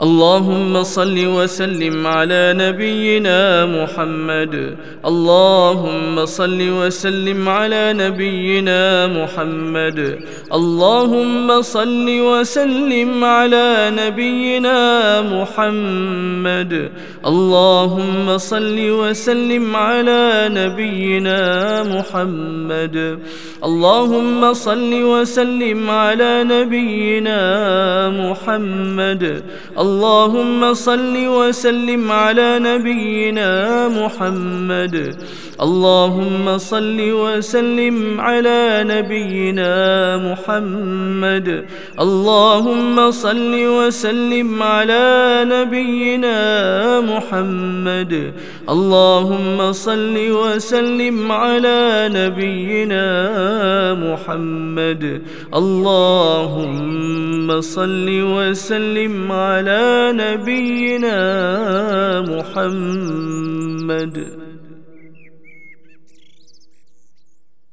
اللهم صل وسلم على نبينا محمد. اللهم صل وسلم على نبينا محمد. اللهم صل وسلم على نبينا محمد. اللهم صل وسلم على نبينا محمد. اللهم صل وسلم على نبينا محمد. اللهم صل وسلم على نبينا محمد. اللهم صل وسلم على نبينا محمد. اللهم صل وسلم على نبينا محمد. اللهم صل وسلم على نبينا محمد. اللهم صل وسلم على نبينا محمد.